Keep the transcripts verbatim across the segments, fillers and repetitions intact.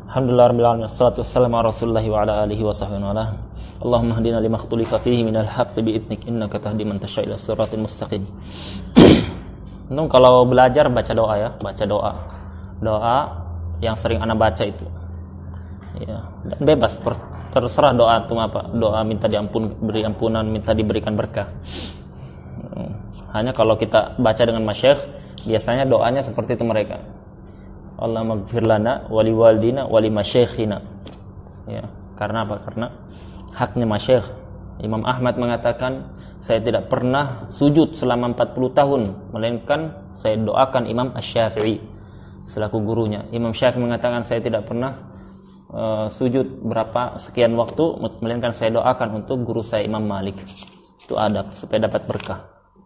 Alhamdulillahirabbil alamin. Wassalatu wassalamu ala Rasulillah wa ala alihi wa sahbihi wa ala. Allahumma hdina lima ikhtalafa fihi minal haqqi bi idnik innaka tahdi man tasya' ila siratal mustaqim. Untung kalau belajar baca doa ya, baca doa. Doa yang sering ana baca itu. Ya, dan bebas terserah doa itu apa. Doa minta diampun, beri ampunan, minta diberikan berkah. Hanya kalau kita baca dengan masyayikh, biasanya doanya seperti itu mereka. Allahumma ighfir lana wa liwalidina wa limasyayikhina. Ya, karena apa? Karena haknya masyayikh. Imam Ahmad mengatakan, saya tidak pernah sujud selama empat puluh tahun, melainkan saya doakan Imam Asy-Syafi'i selaku gurunya. Imam Syafi'i mengatakan, saya tidak pernah uh, sujud berapa sekian waktu, melainkan saya doakan untuk guru saya Imam Malik. Itu adab supaya dapat berkah.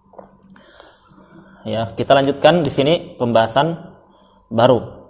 Ya, kita lanjutkan di sini pembahasan baru.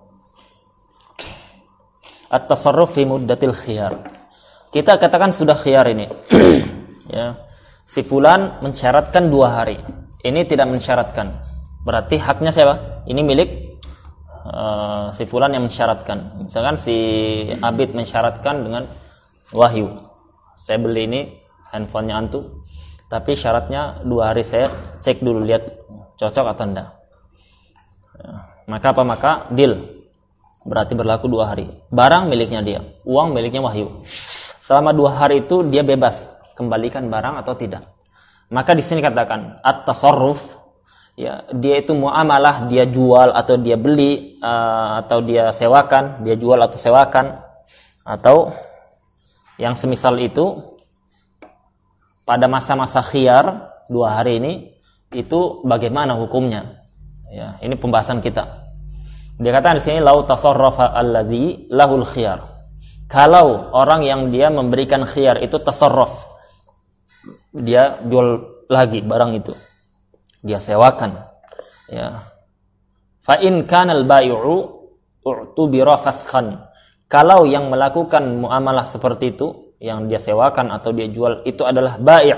At-tasarruf fi muddatil khiyar. Kita katakan sudah khiyar ini. Ya. Si fulan mensyaratkan dua hari. Ini tidak mensyaratkan. Berarti haknya siapa? Ini milik uh, si fulan yang mensyaratkan. Misalkan si Abid mensyaratkan dengan Wahyu. Saya beli ini handphonenya antum, tapi syaratnya dua hari. Saya cek dulu lihat cocok atau enggak. Ya. Maka apa? Maka deal. Berarti berlaku dua hari. Barang miliknya dia, uang miliknya Wahyu. Selama dua hari itu dia bebas kembalikan barang atau tidak. Maka di sini katakan at-tasarruf, ya, dia itu muamalah, dia jual atau dia beli uh, atau dia sewakan, dia jual atau sewakan atau yang semisal itu pada masa-masa khiyar dua hari ini, itu bagaimana hukumnya? Ya, ini pembahasan kita. Dia katakan di sini lau tasarrafa alladzi lahul khiyar. Kalau orang yang dia memberikan khiyar itu tasarruf, dia jual lagi barang itu, dia sewakan, ya. Fa in kana al-bai'u u'tubira faskhan. Kalau yang melakukan muamalah seperti itu, yang dia sewakan atau dia jual itu adalah bai'.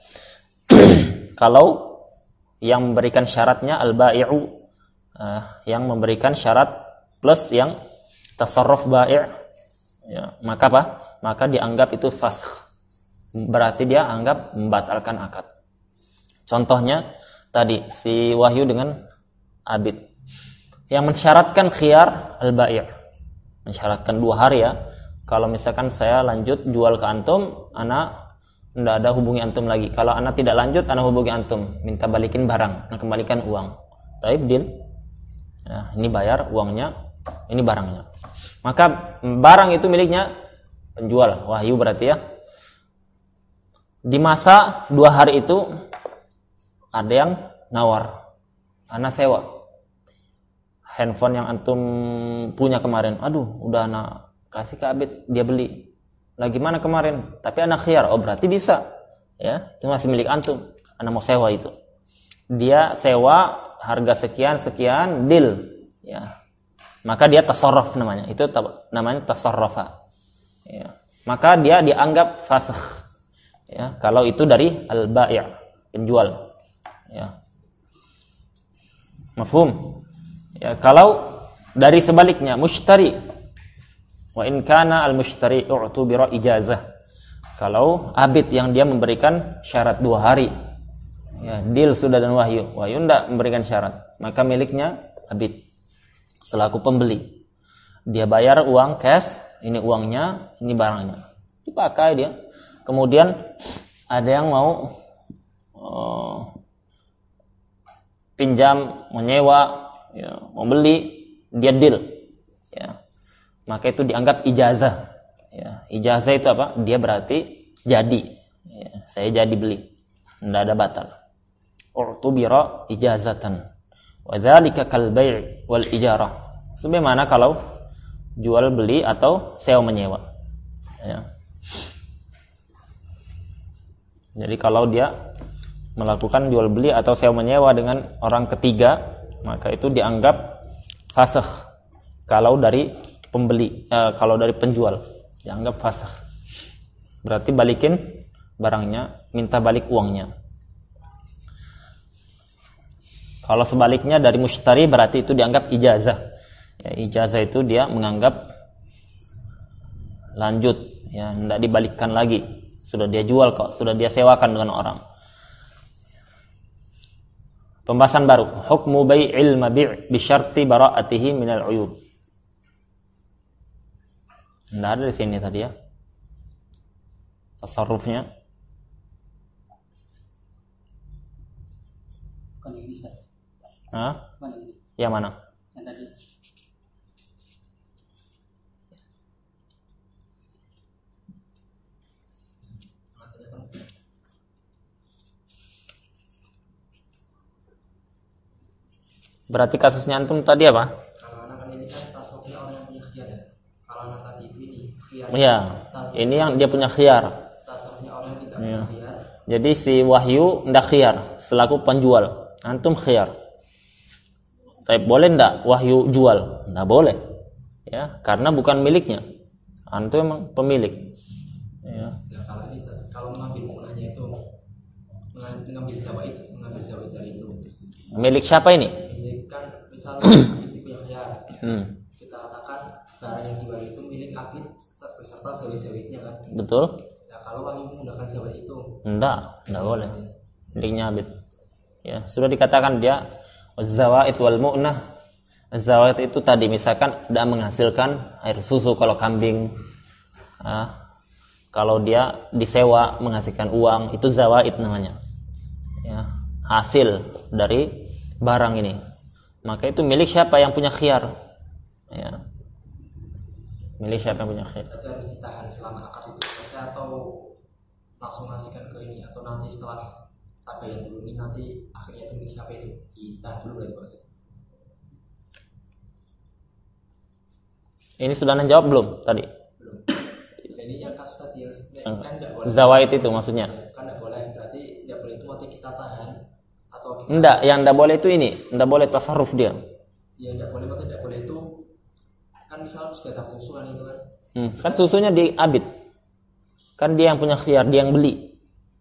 Kalau yang memberikan syaratnya al-bai'u, Uh, yang memberikan syarat plus yang tasarruf bai', ya, maka apa? Maka dianggap itu fasakh. Berarti dia anggap membatalkan akad. Contohnya tadi si Wahyu dengan Abid yang mensyaratkan khiyar al-bai', mensyaratkan dua hari ya. Kalau misalkan saya lanjut jual ke antum, ana tidak ada hubungi antum lagi. Kalau ana tidak lanjut, ana hubungi antum, minta balikin barang, ana kembalikan uang. Taib deal. Ya, ini bayar uangnya, ini barangnya. Maka barang itu miliknya penjual, Wahyu berarti ya. Di masa dua hari itu ada yang nawar, ana sewa handphone yang antum punya kemarin. Aduh, udah ana kasih ke Abid, dia beli. Lagi mana kemarin? Tapi ana khiyar. Oh, berarti bisa. Ya, itu masih milik antum. Ana mau sewa itu. Dia sewa harga sekian sekian, deal, ya. Maka dia tasarruf namanya. Itu namanya tasarrufa. Ya. Maka dia dianggap fasakh. Ya, kalau itu dari al-bai', penjual. Ya. Mafhum? Ya, kalau dari sebaliknya mushtari, wa in kana al-mushtari u'tubira ijazah. Kalau Abid yang dia memberikan syarat dua hari, ya, deal sudah dan Wahyu. Wahyu tidak memberikan syarat. Maka miliknya Abid selaku pembeli. Dia bayar uang cash, ini uangnya, ini barangnya. Dipakai dia. Kemudian ada yang mau uh, pinjam, menyewa, ya, mau beli, dia deal. Ya. Maka itu dianggap ijazah. Ya. Ijazah itu apa? Dia berarti jadi. Ya. Saya jadi beli. Tidak ada batal. U'tubira ijazatan wa dzalika kal bai' wal ijarah. Sebagaimana kalau jual beli atau sewa menyewa, ya. Jadi kalau dia melakukan jual beli atau sewa menyewa dengan orang ketiga, maka itu dianggap fasakh. Kalau dari pembeli, eh, kalau dari penjual dianggap fasakh. Berarti balikin barangnya, minta balik uangnya. Kalau sebaliknya dari mushtari berarti itu dianggap ijazah. Ya, ijazah itu dia menganggap lanjut, ya, tidak dibalikkan lagi. Sudah dia jual kok, sudah dia sewakan dengan orang. Pembahasan baru, hukmu bai'il mabi' bi syarti bara'atihi minal 'uyub. Tidak ada di sini tadi ya. Tasarrufnya. Bukan ini bisa. Hah? Mana ini? Yang mana? Yang tadi. Berarti kasusnya antum tadi apa? Kalau anak kan ini kan tasawufnya orang yang punya khiyar ya. Kalau anak tadi itu ini khiyar. Iya. Ini yang dia punya khiyar. Tasawufnya orang yang tidak Iya. punya khiyar. Jadi si Wahyu ndak khiyar selaku penjual. Antum khiyar. Tapi boleh ndak Wahyu jual? Ndak boleh. Ya, karena bukan miliknya. Antum memang pemilik. Ya. Nah, kalau ini kalau mengambil muknanya itu mengambil zawaid, mengambil zawaid dari itu. Milik siapa ini? Ini kan misalnya Abid punya khiyar. Hmm. Kita katakan barang yang dijual itu milik Abid beserta zawid-zawidnya kan. Betul? Nah, kalau Wahyu menggunakan zawid itu Ndak, ndak boleh. Miliknya Abid. Ya, sudah dikatakan dia az-zawaid wal mu'nah. Az-zawaid itu tadi misalkan tidak menghasilkan air susu kalau kambing. Ah, kalau dia disewa menghasilkan uang, itu zawaid namanya. Ya, hasil dari barang ini. Maka itu milik siapa yang punya khiyar? Ya. Milik siapa yang punya khiyar? berarti harus ditahan selama akad itu selesai atau langsung ngasihkan ke ini atau nanti setelah tabayan dulu ini nanti akhirnya itu milik siapa itu ditahan dulu berarti Pak. Ini sudah menjawab belum tadi? Belum. Jadi yang kasus tadi yang kan tidak boleh. Zawaid itu maksudnya? Kan tidak boleh, berarti tidak boleh itu nanti kita tahan atau kita. Enggak, yang tidak boleh itu ini, tidak boleh tasarruf dia. Ya tidak boleh, berarti tidak boleh itu kan misal sudah dapat susu kan itu kan. Hmm, kan susunya di Abid. Kan dia yang punya khiyar, dia yang beli.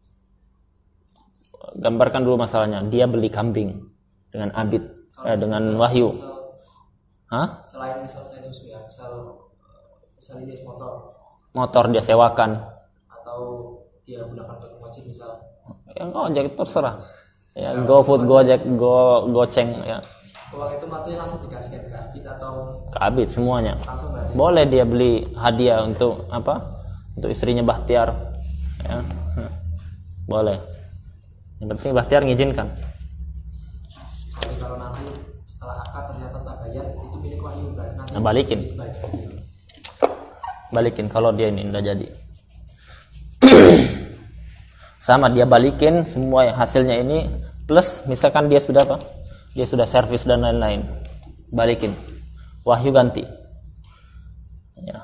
Gambarkan dulu masalahnya, dia beli kambing dengan Abid, eh, dengan Wahyu. Misal, Hah? selain misal selain susu ya, misal misal ini motor Motor dia sewakan. atau dia gunakan untuk wajib misal. Yang ojek terserah. Ya, GoFood, Gojek, Go Goceng ya. Uang itu mati langsung dikasihkan ke Abid atau Ke Abid semuanya. langsung berarti? Boleh dia beli hadiah untuk apa? Untuk istrinya Bahtiar. Ya. Boleh. Yang penting Bahtiar ngizinkan. Tapi kalau nanti setelah akad ternyata tak bayar itu milik Wahyu berarti nanti Nah, balikin. dibalikin. Balikin kalau dia ini tidak jadi. Sama dia balikin semua yang hasilnya ini plus misalkan dia sudah apa? Dia sudah servis dan lain-lain. Balikin. Wahyu ganti. Ya.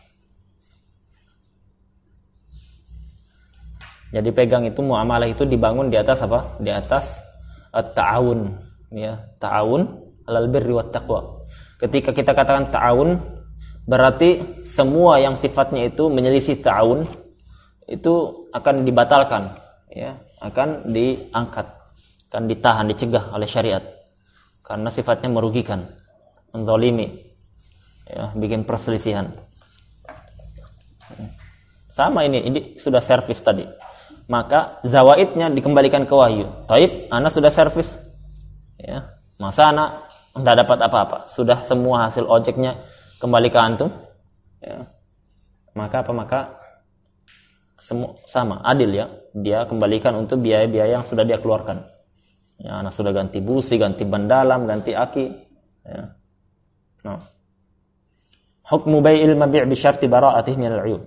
Jadi pegang itu muamalah itu dibangun di atas apa? Di atas at-ta'awun, ya, ta'awun 'alal birri wat taqwa. Ketika kita katakan ta'awun berarti semua yang sifatnya itu menyelisih ta'awun itu akan dibatalkan, ya, akan diangkat, akan ditahan, dicegah oleh syariat karena sifatnya merugikan, menzalimi, ya, bikin perselisihan. Sama ini, ini sudah servis tadi. Maka zawaidnya dikembalikan ke Wahyu. Taib, ana sudah servis. Ya, masa ana enggak dapat apa-apa? Sudah semua hasil ojeknya kembali ke antum. Ya. Maka apa? Maka semua sama, adil ya. Dia kembalikan untuk biaya-biaya yang sudah dia keluarkan. Ya, ana sudah ganti busi, ganti ban dalam, ganti aki. Ya. Nah. Hukmu bai'il mabi' bi syarti bara'atihi minal 'uyub.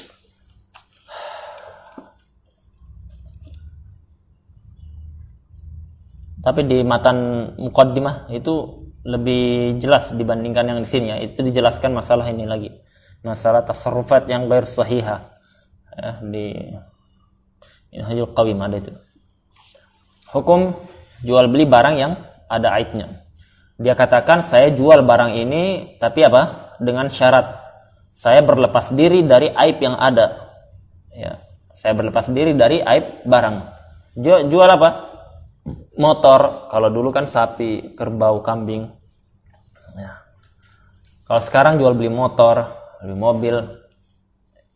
Tapi di matan muqaddimah itu lebih jelas dibandingkan yang di sini ya. Itu dijelaskan masalah ini lagi. Masalah tasarrufat yang ghair sahihah. Ya, di Minhajul Qawim ada itu. Hukum jual beli barang yang ada aibnya. Dia katakan saya jual barang ini tapi apa? Dengan syarat saya berlepas diri dari aib yang ada. Ya, saya berlepas diri dari aib barang. Jual, jual apa? Motor, kalau dulu kan sapi, kerbau, kambing. Ya. Kalau sekarang jual beli motor, beli mobil,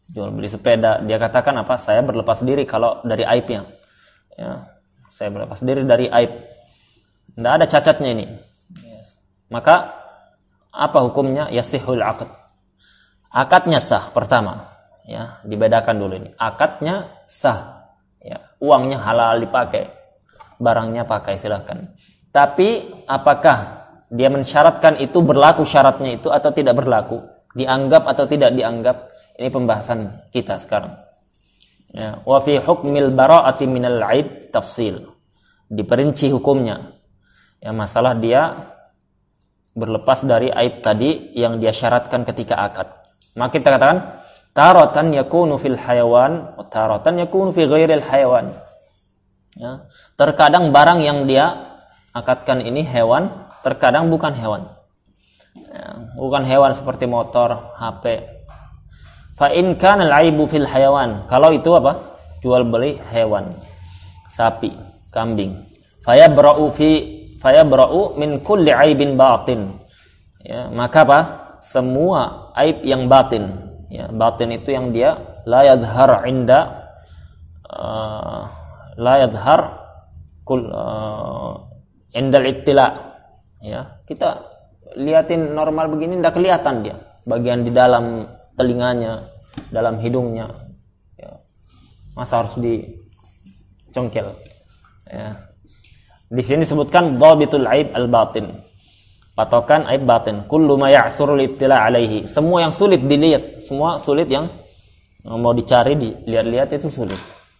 jual beli sepeda, dia katakan apa? Saya berlepas diri kalau dari aibnya. Ya, saya berlepas diri dari aib. Tidak ada cacatnya ini. Yes. Maka apa hukumnya? Yasihul aqd. Akadnya sah pertama. Ya, dibedakan dulu ini. Akadnya sah. Ya, uangnya halal dipakai. Barangnya pakai silahkan. Tapi apakah dia mensyaratkan itu berlaku syaratnya itu atau tidak berlaku? Dianggap atau tidak dianggap? Ini pembahasan kita sekarang. Ya, wa fi hukmil bara'ati minal 'aib tafsil. Diperinci hukumnya. Ya, masalah dia berlepas dari aib tadi yang dia syaratkan ketika akad. Maka kita katakan taratan yakunu fil hayawan wa taratan yakunu fi ghairil hayawan. Ya, terkadang barang yang dia akadkan ini hewan, terkadang bukan hewan. Ya, bukan hewan seperti motor, H P. Fa in kana al-aibu fil hayawan. Kalau itu apa? Jual beli hewan. Sapi, kambing. Fayabra'u fi fayabra'u min kulli aibin batin. Ya, maka apa? Semua aib yang batin. Ya, batin itu yang dia la yadhhar 'inda uh, la yadhhar kul uh, indal ittila. Ya, kita liatin normal begini enggak kelihatan dia. Bagian di dalam telinganya, dalam hidungnya. Ya. Masa harus dicongkel. Ya. Di sini disebutkan dhabitul aib al-batin. Patokan aib batin. Kullu ma ya'surul ittila alaihi. Semua yang sulit dilihat, semua sulit yang mau dicari, dilihat-lihat itu sulit.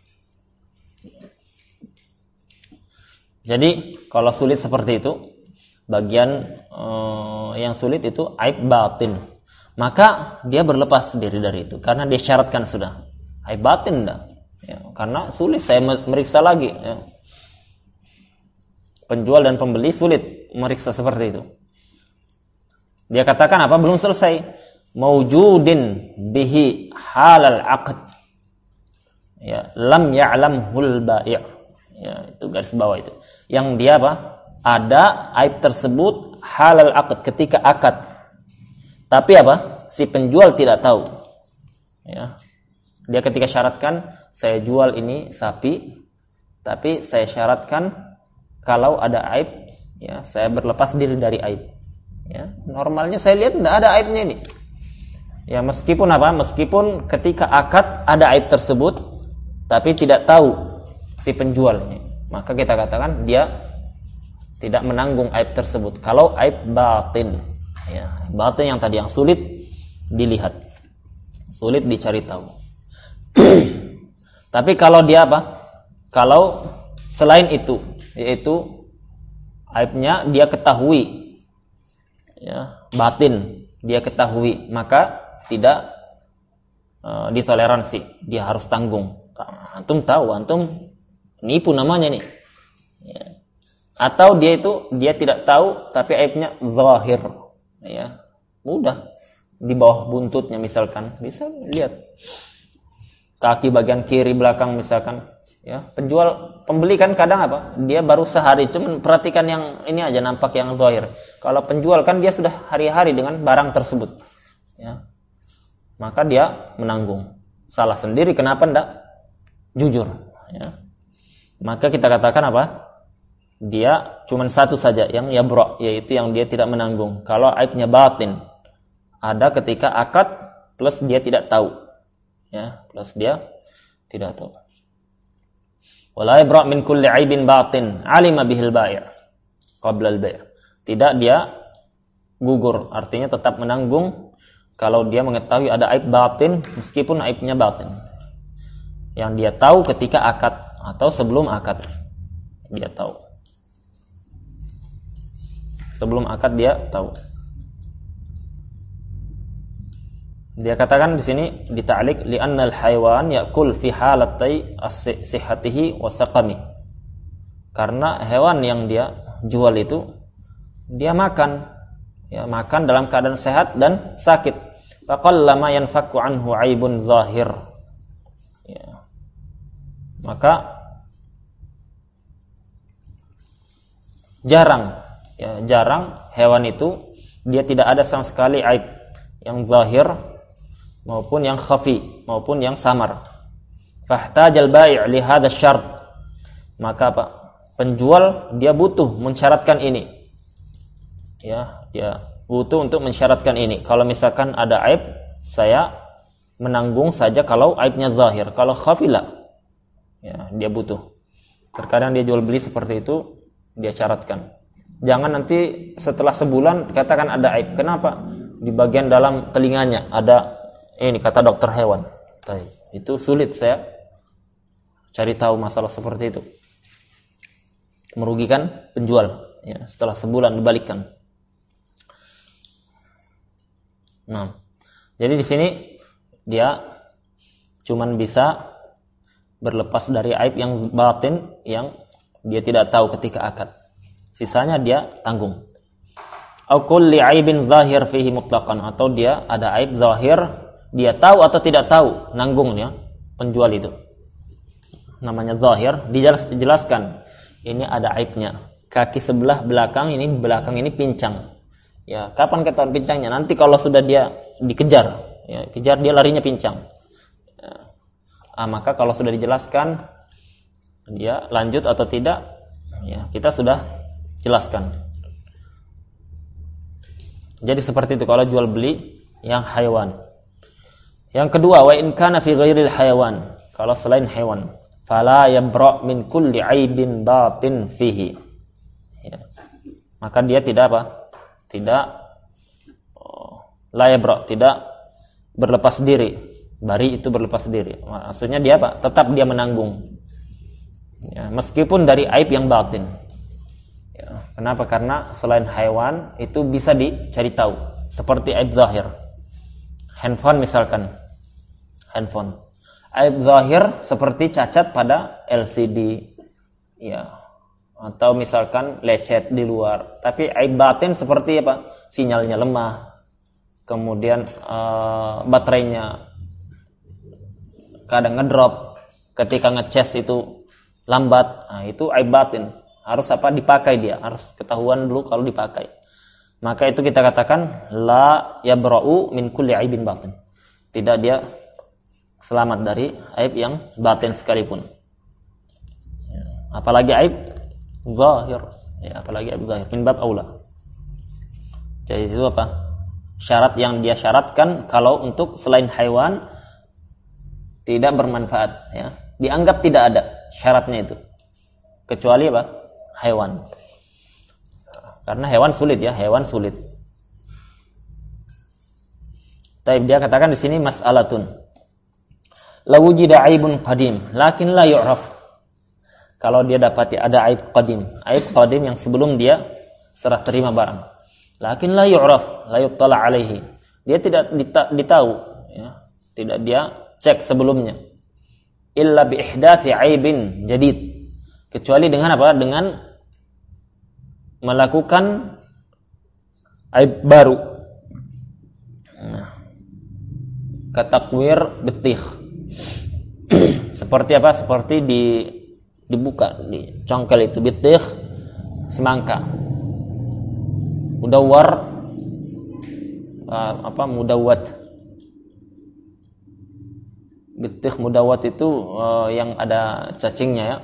Jadi kalau sulit seperti itu, bagian uh, yang sulit itu aib batin. Maka dia berlepas diri dari itu karena dia syaratkan sudah. Aib batin dah. Ya, karena sulit saya meriksa lagi. Ya. Penjual dan pembeli sulit meriksa seperti itu. Dia katakan apa? Belum selesai. Maujudin bihi halal aqd. Ya, lam ya'lamhul bai'. Ya, itu garis bawah itu. Yang dia apa? Ada aib tersebut halal aqd ketika akad. Tapi apa? Si penjual tidak tahu. Ya. Dia ketika syaratkan saya jual ini sapi, tapi saya syaratkan kalau ada aib, ya, saya berlepas diri dari aib. Ya, normalnya saya lihat tidak ada aibnya ini. Ya, meskipun apa? Meskipun ketika akad ada aib tersebut, tapi tidak tahu si penjual ini. Maka kita katakan dia tidak menanggung aib tersebut. Kalau aib batin, ya, batin yang tadi yang sulit dilihat, sulit dicari tahu. Tapi kalau dia apa? Kalau selain itu, yaitu aibnya dia ketahui, ya, batin dia ketahui, maka tidak uh, ditoleransi, dia harus tanggung. Antum tahu, antum nipu namanya nih. Ya. Atau dia itu dia tidak tahu tapi aibnya zahir, ya, mudah di bawah buntutnya misalkan bisa lihat kaki bagian kiri belakang misalkan, ya. Penjual pembeli kan kadang apa? Dia baru sehari cuman perhatikan yang ini aja nampak yang zahir. Kalau penjual kan dia sudah hari-hari dengan barang tersebut, ya. Maka dia menanggung. Salah sendiri kenapa ndak jujur, ya. Maka kita katakan apa? Dia cuma satu saja yang yabra, yaitu yang dia tidak menanggung. Kalau aibnya batin ada ketika akad plus dia tidak tahu, ya, plus dia tidak tahu. Wala yabra min kulli aibin batin alima bihil bai' qabla al-bai'. Tidak dia gugur, artinya tetap menanggung kalau dia mengetahui ada aib batin meskipun aibnya batin. Yang dia tahu ketika akad atau sebelum akad. Dia tahu. Sebelum akad dia tahu. Dia katakan di sini di ta'liq li'anna al-hayawan ya'kul fi halatay as-sihhatihi wa saqami. Karena hewan yang dia jual itu dia makan, ya, makan dalam keadaan sehat dan sakit. Faqallama yanfaku anhu 'aibun zahir. Ya. Maka jarang, ya, jarang hewan itu dia tidak ada sama sekali aib yang zahir maupun yang khafi, maupun yang samar. Fahtajal bai' li hadha syart. Maka apa? Penjual dia butuh mensyaratkan ini. Ya, dia butuh untuk mensyaratkan ini. Kalau misalkan ada aib, saya menanggung saja kalau aibnya zahir. Kalau khafi la. Ya, dia butuh. Terkadang dia jual beli seperti itu, dia syaratkan. Jangan nanti setelah sebulan katakan ada aib. Kenapa? Di bagian dalam telinganya ada ini kata dokter hewan. Itu sulit saya cari tahu masalah seperti itu. Merugikan penjual. Ya, setelah sebulan dibalikkan. Nah, jadi di sini dia cuman bisa berlepas dari aib yang batin yang dia tidak tahu ketika akad. Sisanya dia tanggung. Au kulli aibin zahir fihi mutlaqan, atau dia ada aib zahir, dia tahu atau tidak tahu, nanggungnya penjual itu. Namanya zahir, dijelaskan. Ini ada aibnya. Kaki sebelah belakang ini belakang ini pincang. Ya, kapan ketahuan pincangnya? Nanti kalau sudah dia dikejar, ya, kejar dia larinya pincang. Ya. Ah, maka kalau sudah dijelaskan dia lanjut atau tidak, ya, kita sudah jelaskan. Jadi seperti itu kalau jual beli yang hewan. Yang kedua, wa in kana fi ghairil hayawan, kalau selain hewan, fala yabra min kulli aibin batin fihi. Ya. Maka dia tidak apa? Tidak oh, la yabra, tidak berlepas diri. Bari itu berlepas diri. Maksudnya dia apa? Tetap dia menanggung. Ya, meskipun dari aib yang batin. Ya, kenapa? Karena selain hewan itu bisa dicari tahu. Seperti aib zahir. Handphone misalkan. Handphone. Aib zahir seperti cacat pada L C D. Ya. Atau misalkan lecet di luar. Tapi aib batin seperti apa? Sinyalnya lemah. Kemudian uh, baterainya kadang ngedrop. Ketika ngecas itu lambat. Nah, itu aib batin. Harus apa? Dipakai dia. Harus ketahuan dulu kalau dipakai. Maka itu kita katakan la yabra'u min kulli aibin batin. Tidak dia selamat dari aib yang batin sekalipun. Ya. Apalagi aib zahir. Ya, apalagi aib zahir. Min bab aula. Jadi itu apa? Syarat yang dia syaratkan kalau untuk selain hewan tidak bermanfaat. Ya. Dianggap tidak ada syaratnya itu. Kecuali apa? Hewan. Karena hewan sulit ya, hewan sulit. Tapi dia katakan di sini mas'alatun. La wujida aibun qadim, lakin la yu'raf. Kalau dia dapati ada aib qadim, aib qadim yang sebelum dia serah terima barang. Lakin la yu'raf, la yuttala alaihi. Dia tidak ditahu, ya. Tidak dia cek sebelumnya. Illa bi ihdathi aibin jadid. Kecuali dengan apa? Dengan melakukan aib baru. Nah, katakwir betikh. Seperti apa? Seperti di dibuka, dicongkel itu betikh semangka. Mudawwar uh, apa mudawwat. Betikh mudawwat itu uh, yang ada cacingnya ya.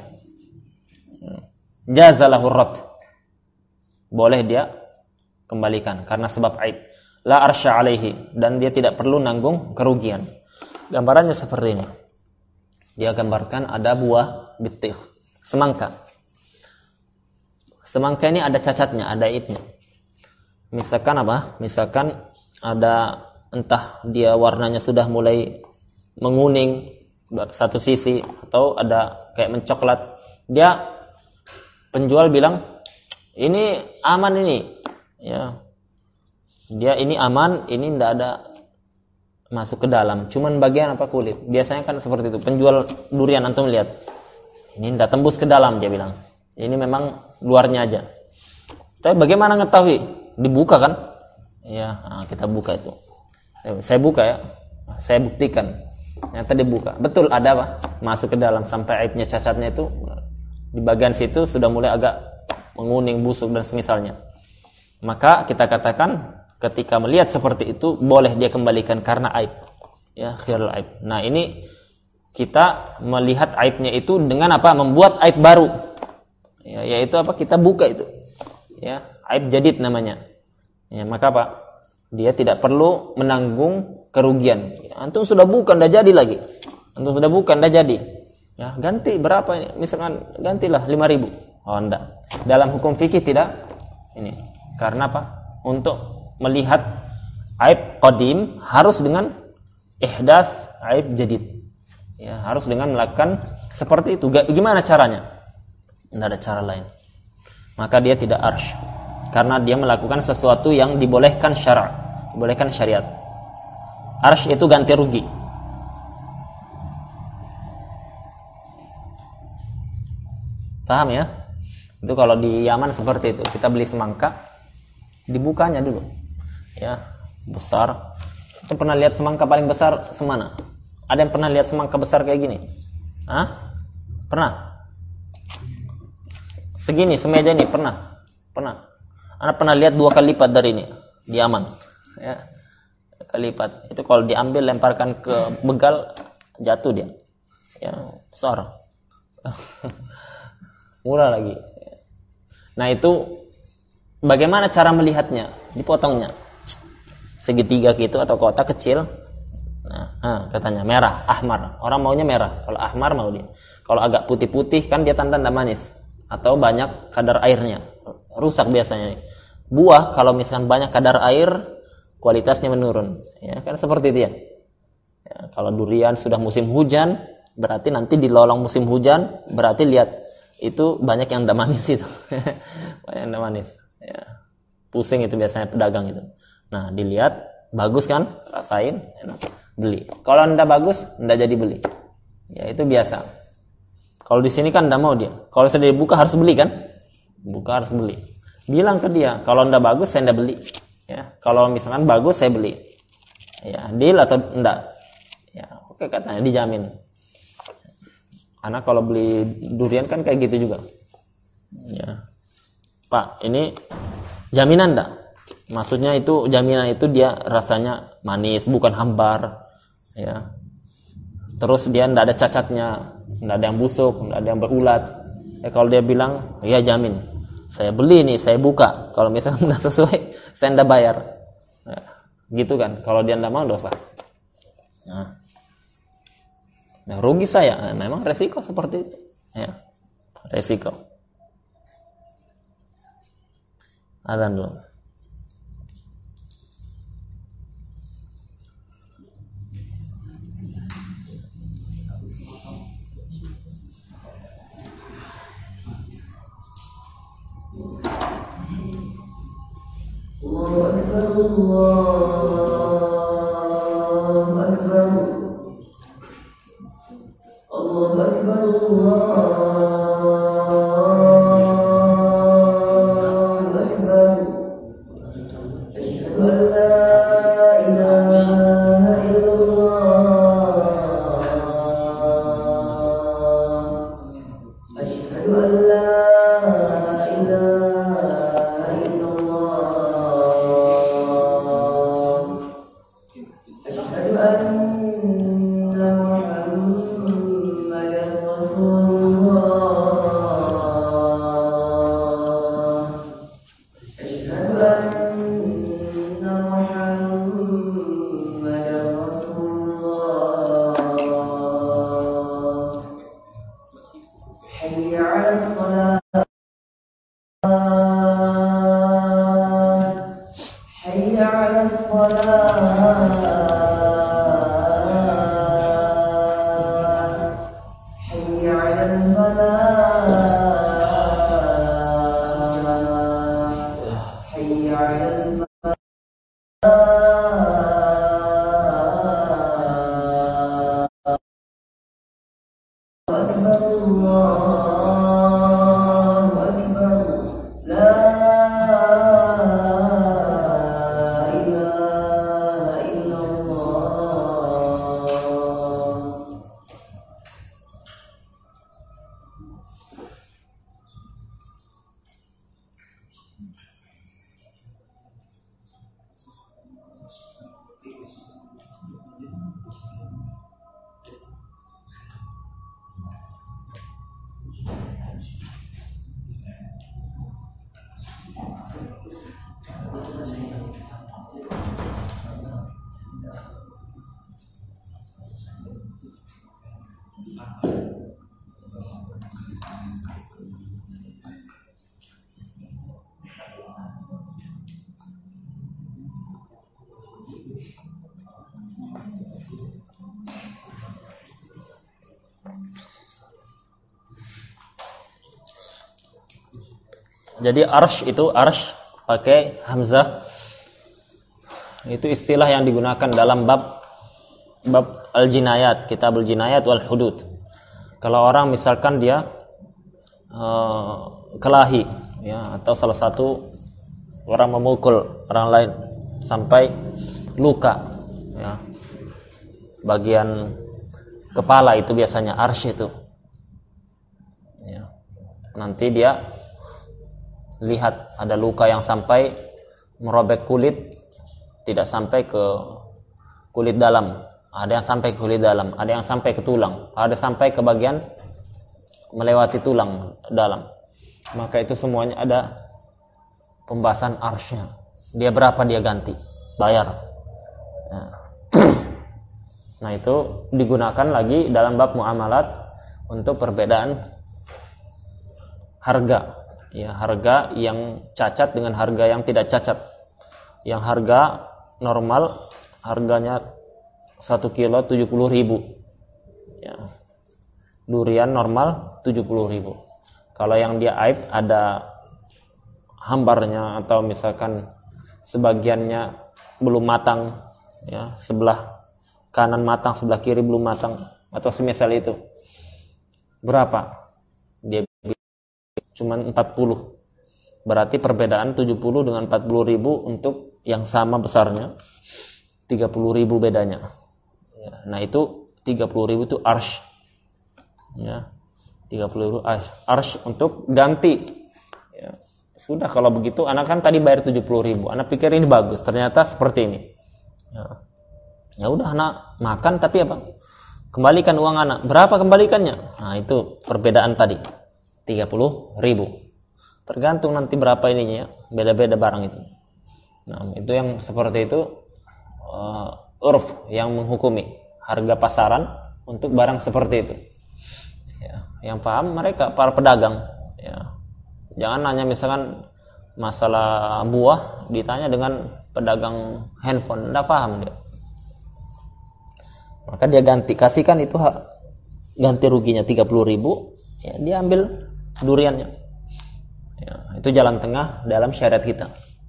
Jazalahu rad. Boleh dia kembalikan karena sebab aib. La arsya alaihi, dan dia tidak perlu nanggung kerugian. Gambarannya seperti ini. Dia gambarkan ada buah betikh, semangka. Semangka ini ada cacatnya, ada aibnya. Misalkan apa? Misalkan ada entah dia warnanya sudah mulai menguning satu sisi atau ada kayak mencoklat. Dia penjual bilang ini aman ini, ya. Dia ini aman, ini tidak ada masuk ke dalam. Cuman bagian apa kulit. Biasanya kan seperti itu. Penjual durian antum lihat, ini tidak tembus ke dalam dia bilang. Ini memang luarnya aja. Tapi bagaimana ngetahui? Dibuka kan? Ya, nah, kita buka itu. Saya buka ya. Saya buktikan. Ternyata dibuka. Betul ada apa? Masuk ke dalam sampai aibnya cacatnya itu di bagian situ sudah mulai agak menguning, busuk dan semisalnya. Maka kita katakan ketika melihat seperti itu boleh dia kembalikan karena aib. Ya, khiyarul aib. Nah, ini kita melihat aibnya itu dengan apa? Membuat aib baru. Ya, yaitu apa? Kita buka itu. Ya, aib jadid namanya. Ya, maka apa? Dia tidak perlu menanggung kerugian. Ya, antum sudah bukan, dah jadi lagi. Antum sudah bukan, dah jadi. Ya, ganti berapa ini? Misalkan gantilah lima ribu. Oh, enggak. Dalam hukum fikih tidak ini. Karena apa? Untuk melihat aib qadim harus dengan ihdas aib jadid. Ya, harus dengan melakukan seperti itu. Gimana caranya? Tidak ada cara lain. Maka dia tidak arsh. Karena dia melakukan sesuatu yang dibolehkan syara', dibolehkan syariat. Arsh itu ganti rugi. Paham ya? Itu kalau di Yaman seperti itu. Kita beli semangka, dibukanya dulu. Ya, besar. Kita pernah lihat semangka paling besar semana? Ada yang pernah lihat semangka besar kayak gini? Hah? Pernah? Segini, semeja ini pernah? Pernah. Anda pernah lihat dua kali lipat dari ini di Yaman. Ya. Dua kali lipat. Itu kalau diambil lemparkan ke begal jatuh dia. Ya, besar. Murah lagi. Nah, itu bagaimana cara melihatnya? Dipotongnya. Segitiga gitu atau kotak kecil. Nah, ah, katanya merah, ahmar. Orang maunya merah. Kalau ahmar mau dia. Kalau agak putih-putih kan dia tanda tidak manis atau banyak kadar airnya. Rusak biasanya. Buah kalau misalkan banyak kadar air, kualitasnya menurun. Ya, kan seperti itu ya. Ya, kalau durian sudah musim hujan, berarti nanti di lolong musim hujan, berarti lihat itu banyak yang tidak manis itu. Banyak yang tidak manis. Ya. Pusing itu biasanya pedagang itu. Nah, dilihat bagus kan? Rasain, enak. Beli. Kalau tidak bagus, tidak jadi beli. Ya, itu biasa. Kalau di sini kan tidak mau dia. Kalau sudah dibuka harus beli kan? Buka harus beli. Bilang ke dia, kalau tidak bagus saya tidak beli. Ya, kalau misalkan bagus saya beli. Ya, deal atau tidak? Ya, oke katanya dijamin. Karena kalau beli durian kan kayak gitu juga. Ya. Pak, ini jaminan enggak? Maksudnya itu jaminan itu dia rasanya manis, bukan hambar. Ya. Terus dia enggak ada cacatnya, enggak ada yang busuk, enggak ada yang berulat. Ya, kalau dia bilang, "Ya jamin. Saya beli nih, saya buka. Kalau misalnya enggak sesuai, saya enggak bayar." Ya. Gitu kan. Kalau dia enggak mau dosa. Nah. Nah, rugi saya. Nah, memang resiko seperti itu. Ya. Resiko. Azan dulu. Allahu Akbar, Allahu Akbar. Allahu Akbar, Allahu Akbar. Asyhadu an la ilaha illallah. Asyhadu an la ilaha illallah. Asyhadu anna Muhammadan Rasulullah. Asyhadu anna Muhammadan Rasulullah. Hayya 'alas shalah. Hayya 'alas shalah. Jadi arsh itu arsh pakai hamzah. Itu istilah yang digunakan dalam bab bab al-jinayat, kitabul jinayat wal hudud. Kalau orang misalkan dia uh, kelahi ya, atau salah satu orang memukul orang lain sampai luka ya, bagian kepala itu biasanya arsh itu ya. Nanti dia lihat ada luka yang sampai merobek kulit, tidak sampai ke kulit dalam, ada yang sampai ke kulit dalam, ada yang sampai ke tulang, ada sampai ke bagian melewati tulang dalam. Maka itu semuanya ada pembahasan arsy-nya. Dia berapa dia ganti, bayar. Nah, nah itu digunakan lagi dalam bab muamalat untuk perbedaan harga. Ya, harga yang cacat dengan harga yang tidak cacat. Yang harga normal harganya satu kilo tujuh puluh ribu ya. Durian normal tujuh puluh ribu. Kalau yang dia aib ada hambarnya atau misalkan sebagiannya belum matang ya, sebelah kanan matang, sebelah kiri belum matang atau semisal itu, berapa? Dia cuma empat puluh. Berarti perbedaan tujuh puluh dengan empat puluh ribu untuk yang sama besarnya, tiga puluh ribu bedanya ya. Nah itu tiga puluh ribu itu arsh ya, tiga puluh ribu arsh, arsh untuk ganti ya. Sudah kalau begitu anak kan tadi bayar tujuh puluh ribu, anak pikir ini bagus, ternyata seperti ini ya. Ya udah anak makan, tapi apa, kembalikan uang anak. Berapa kembalikannya? Nah itu perbedaan tadi tiga puluh ribu. Tergantung nanti berapa ininya ya, beda-beda barang itu. Nah itu yang seperti itu uh, urf yang menghukumi harga pasaran untuk barang seperti itu ya. Yang paham mereka para pedagang ya. Jangan nanya misalkan masalah buah ditanya dengan pedagang handphone, enggak paham dia. Maka dia ganti, kasihkan itu hak ganti ruginya tiga puluh ribu ya, dia ambil duriannya ya. Itu jalan tengah dalam syariat kita.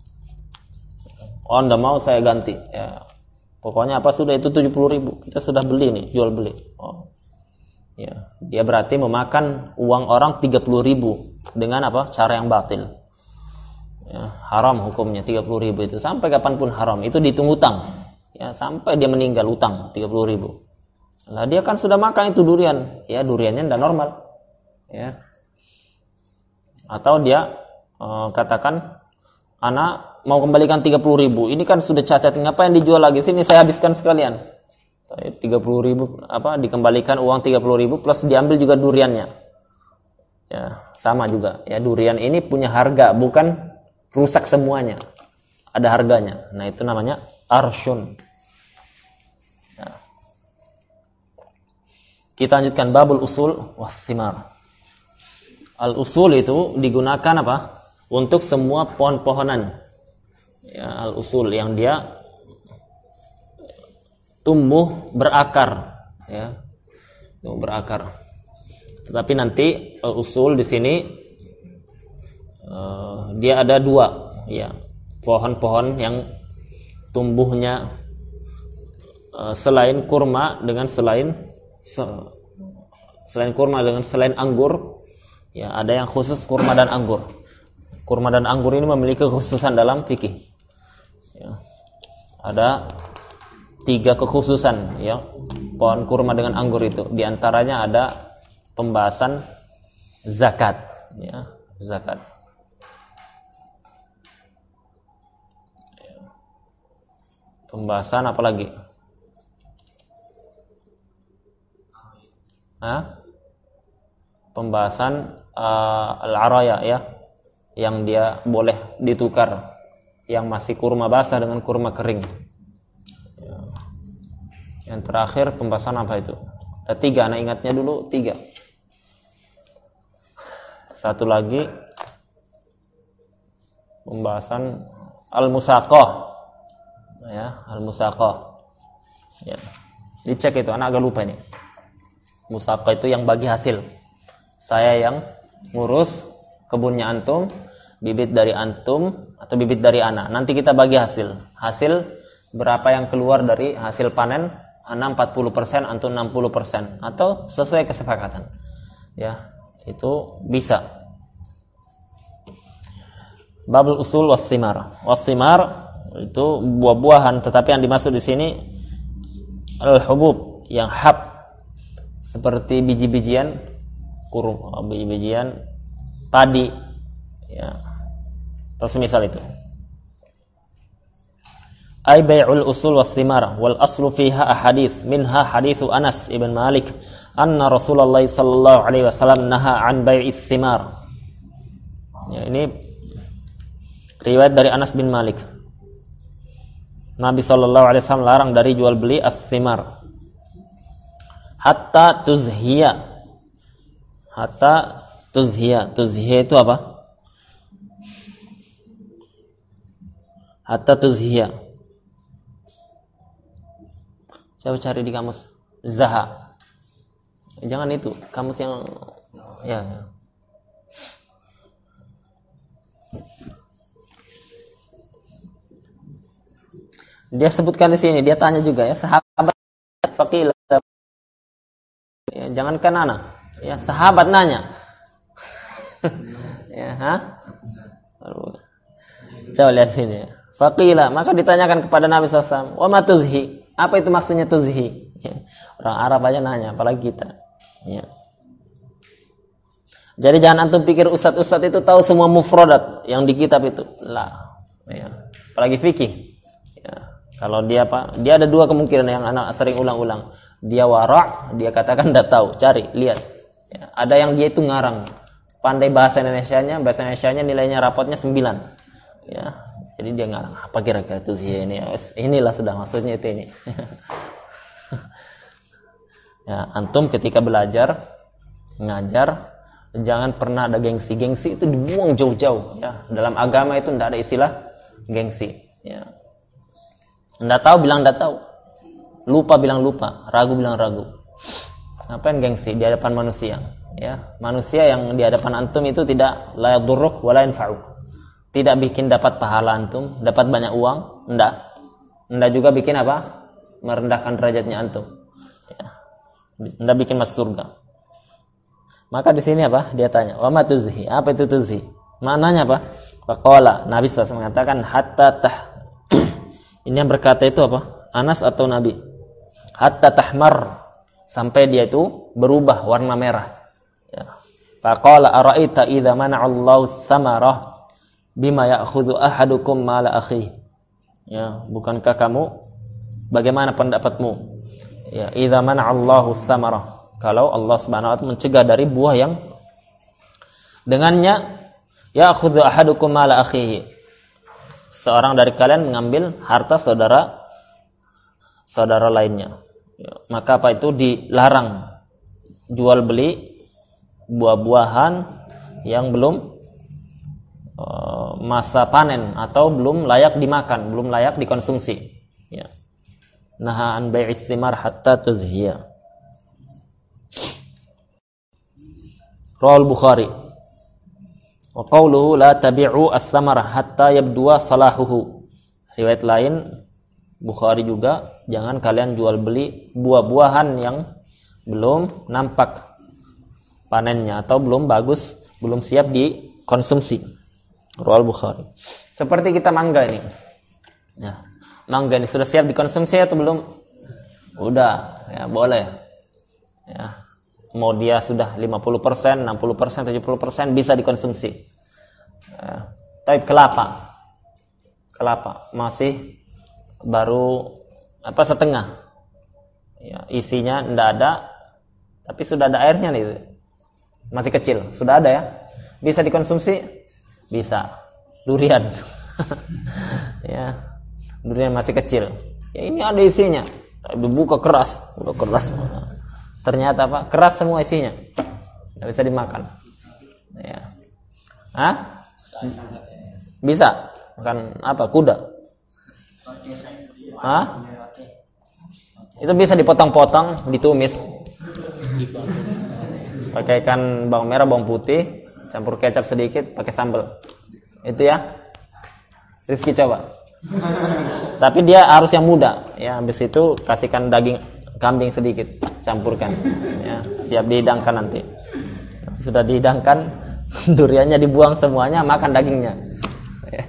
Oh enggak mau saya ganti ya, pokoknya apa sudah itu tujuh puluh ribu, kita sudah beli nih, jual beli. Oh ya, dia berarti memakan uang orang tiga puluh ribu dengan apa, cara yang batil ya, haram hukumnya tiga puluh ribu itu sampai kapanpun haram. Itu dihitung utang ya, sampai dia meninggal utang tiga puluh ribu. Lah dia kan sudah makan itu durian ya, duriannya tidak normal ya. Atau dia uh, katakan anak mau kembalikan tiga puluh ribu, ini kan sudah cacat, ngapain dijual lagi, sini saya habiskan sekalian. tiga puluh ribu apa dikembalikan uang tiga puluh ribu plus diambil juga duriannya ya, sama juga ya. Durian ini punya harga, bukan rusak semuanya, ada harganya. Nah itu namanya arsyun ya. Kita lanjutkan babul usul was thimar. Al usul itu digunakan apa, untuk semua pohon-pohonan ya, al usul yang dia tumbuh berakar ya, tumbuh berakar. Tetapi nanti al usul di sini uh, dia ada dua ya, pohon-pohon yang tumbuhnya uh, selain kurma dengan selain se, selain kurma dengan selain anggur ya. Ada yang khusus kurma dan anggur. Kurma dan anggur ini memiliki kekhususan dalam fikih ya. Ada tiga kekhususan ya, pohon kurma dengan anggur itu. Di antaranya ada pembahasan zakat ya, zakat. Pembahasan apa lagi? Hah? Pembahasan uh, al-araya ya, yang dia boleh ditukar, yang masih kurma basah dengan kurma kering ya. Yang terakhir pembahasan apa itu? Ada tiga, anak ingatnya dulu tiga. Satu lagi pembahasan al-musaqah ya, al-musaqah ya. Dicek itu, anak agak lupa ini. Musaqah itu yang bagi hasil. Saya yang ngurus kebunnya antum, bibit dari antum atau bibit dari ana. Nanti kita bagi hasil. Hasil berapa yang keluar dari hasil panen, ana empat puluh persen, antum enam puluh persen atau sesuai kesepakatan. Ya, itu bisa. Babul usul was thimar. Was thimar itu buah-buahan, tetapi yang dimaksud di sini al-hubub, yang hab, seperti biji-bijian kurung, biji-bijian padi, ya, atau semisal itu. Ay bai'ul usul was thimar wal aslu fiha ahadits, minha haditsu Anas ibn Malik anna Rasulullah sallallahu alaihi wasallam naha an bai'is thimar. Ya, ini riwayat dari Anas bin Malik. Nabi sallallahu alaihi wasallam larang dari jual beli as-thimar. Hatta tuzhiya. Hatta tuzhiya. Tuzhiya itu apa? Hatta tuzhiya. Coba cari di kamus. Zaha. Jangan itu, kamus yang ya, ya. Dia sebutkan di sini, dia tanya juga ya, sahabat faqila. Ya, jangankan anak, ya sahabat nanya. Ya, ha? Coba lihat sini ya. Faqila, maka ditanyakan kepada Nabi sallallahu alaihi wasallam, "Wa ma tuzhi?" Apa itu maksudnya tuzhi? Ya, orang Arab aja nanya, apalagi kita. Ya. Jadi jangan antum pikir ustaz-ustaz itu tahu semua mufradat yang di kitab itu. Lah, ya. Apalagi fikih. Ya. Kalau dia apa? Dia ada dua kemungkinan yang anak sering ulang-ulang. Dia wara', dia katakan enggak tahu, cari, lihat. Ya. Ada yang dia itu ngarang. Pandai bahasa Indonesianya, bahasa Indonesianya nilainya rapotnya sembilan. Ya. Jadi dia ngarang, apa kira-kira itu sih ini? Inilah sudah maksudnya itu ini. Ya, antum ketika belajar, ngajar, jangan pernah ada gengsi. Gengsi itu dibuang jauh-jauh. Ya. Dalam agama itu tidak ada istilah gengsi. Ya. Nggak tahu bilang nggak tahu, lupa bilang lupa, ragu bilang ragu. Ngapain gengsi di hadapan manusia? Ya, manusia yang di hadapan antum itu tidak la yadurruk wa la yanfa'uk. Tidak bikin dapat pahala antum, dapat banyak uang, enggak. Enggak juga bikin apa? Merendahkan derajatnya antum. Ya. Enggak bikin masuk surga. Maka di sini apa? Dia tanya, "Wa ma tuzhi?" Apa itu tuzhi? Maknanya apa? Faqala, Nabi sallallahu alaihi wasallam mengatakan hatta tah. Ini yang berkata itu apa? Anas atau Nabi? Hatta tahmar, sampai dia itu berubah warna merah. Ya. Faqala ara'aita idza mana'a Allahu tsamarah bima ya'khudhu ahadukum mala akhi. Ya, bukankah kamu, bagaimana pendapatmu? Ya, idza mana'a Allahu tsamarah, kalau Allah Subhanahu wa taala mencegah dari buah yang dengannya ya'khudhu ahadukum mala akhihi, seorang dari kalian mengambil harta saudara saudara lainnya. Ya, maka apa itu dilarang jual beli buah-buahan yang belum uh, masa panen atau belum layak dimakan, belum layak dikonsumsi. Ya. Naha an bai'its thimar hatta tuzhiya. Rawal Bukhari. Wa qawluhu la tabi'u ats-tsamara hatta yabduwa salahuhu. Riwayat lain Bukhari juga, jangan kalian jual beli buah-buahan yang belum nampak panennya atau belum bagus, belum siap dikonsumsi. Rawal Bukhari. Seperti kita mangga ini. Ya, mangga ini sudah siap dikonsumsi atau belum? Udah, ya boleh. Ya. Mau dia sudah lima puluh persen, enam puluh persen, tujuh puluh persen bisa dikonsumsi. Ya. Tapi kelapa, kelapa masih baru apa setengah. Ya, isinya tidak ada, tapi sudah ada airnya nih. Masih kecil, sudah ada ya. Bisa dikonsumsi? Bisa. Durian. Ya. Durian masih kecil. Ya ini ada isinya. Dibuka keras, buka keras. Ternyata apa? Keras semua isinya. Tidak bisa dimakan. Ya. Hah? Bisa. Makan apa? Kuda. Hah? Itu bisa dipotong-potong, ditumis. Pakai ikan bawang merah, bawang putih, campur kecap sedikit, pakai sambal. Itu ya. Rizky coba. Tapi dia harus yang muda. Ya, habis itu kasihkan daging kambing sedikit, campurkan. Ya, siap dihidangkan nanti. Sudah dihidangkan, duriannya dibuang semuanya, makan dagingnya. Ya.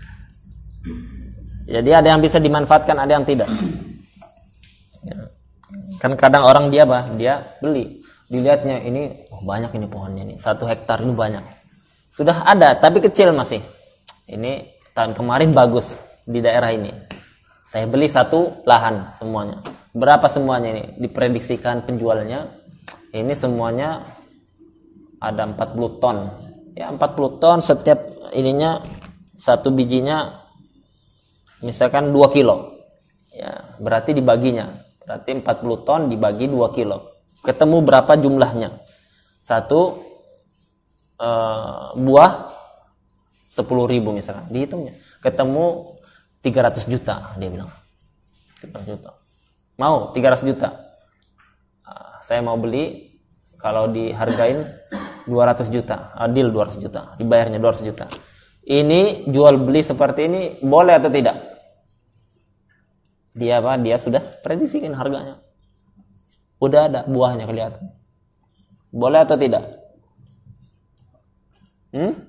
Jadi ada yang bisa dimanfaatkan, ada yang tidak. Ya. Kan kadang orang dia bah, dia beli, dilihatnya ini oh banyak ini pohonnya ini, satu hektar ini banyak. Sudah ada, tapi kecil masih. Ini tahun kemarin bagus di daerah ini. Saya beli satu lahan semuanya. Berapa semuanya ini? Diprediksikan penjualnya. Ini semuanya ada empat puluh ton. Ya empat puluh ton setiap ininya satu bijinya misalkan dua kilo. Ya, berarti dibaginya. Berarti empat puluh ton dibagi dua kilo. Ketemu berapa jumlahnya? Satu uh, buah sepuluh ribu misalkan. Dihitungnya. Ketemu tiga ratus juta, dia bilang. tiga ratus juta. Mau tiga ratus juta. Uh, saya mau beli kalau dihargain dua ratus juta. Adil dua ratus juta. Dibayarnya dua ratus juta. Ini jual beli seperti ini boleh atau tidak? Dia apa? Dia sudah prediksikan harganya. Udah ada buahnya kelihatan. Boleh atau tidak? Hmm?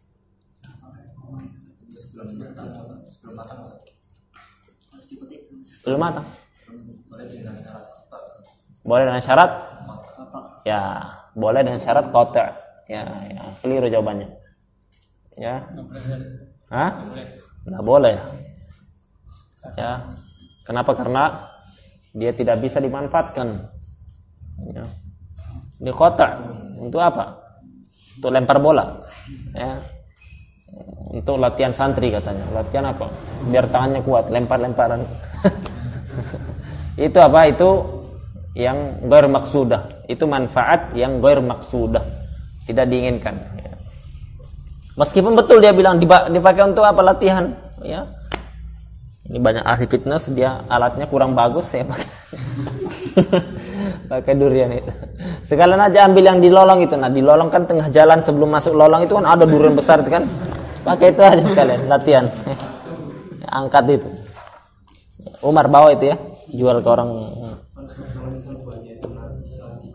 Sebelum matang, sebelum matang, harus dipetik. Belum matang. Boleh dengan syarat kotak. Boleh dengan syarat? Ya, boleh dengan syarat kotak. Ya, ya, keliru jawabannya. Ya. Hah? Nggak boleh. Ya. Kenapa? Karena dia tidak bisa dimanfaatkan. Ya. Di kotak untuk apa? Untuk lempar bola. Ya. Untuk latihan santri katanya. Latihan apa? Biar tangannya kuat, lempar-lemparan. Itu apa? Itu yang ghair maksudah. Itu manfaat yang ghair maksudah. Tidak diinginkan. Ya. Meskipun betul dia bilang dipakai untuk apa? Latihan. Ya. Ini banyak ahli fitness, dia alatnya kurang bagus, saya pakai pakai durian itu. Sekalian aja ambil yang di lolong itu. Nah, di lolong kan tengah jalan sebelum masuk lolong itu kan ada durian besar itu kan. Pakai itu aja sekalian latihan. Angkat itu. Umar bawa itu ya, jual ke orang. Kalau misal buahnya itu misal di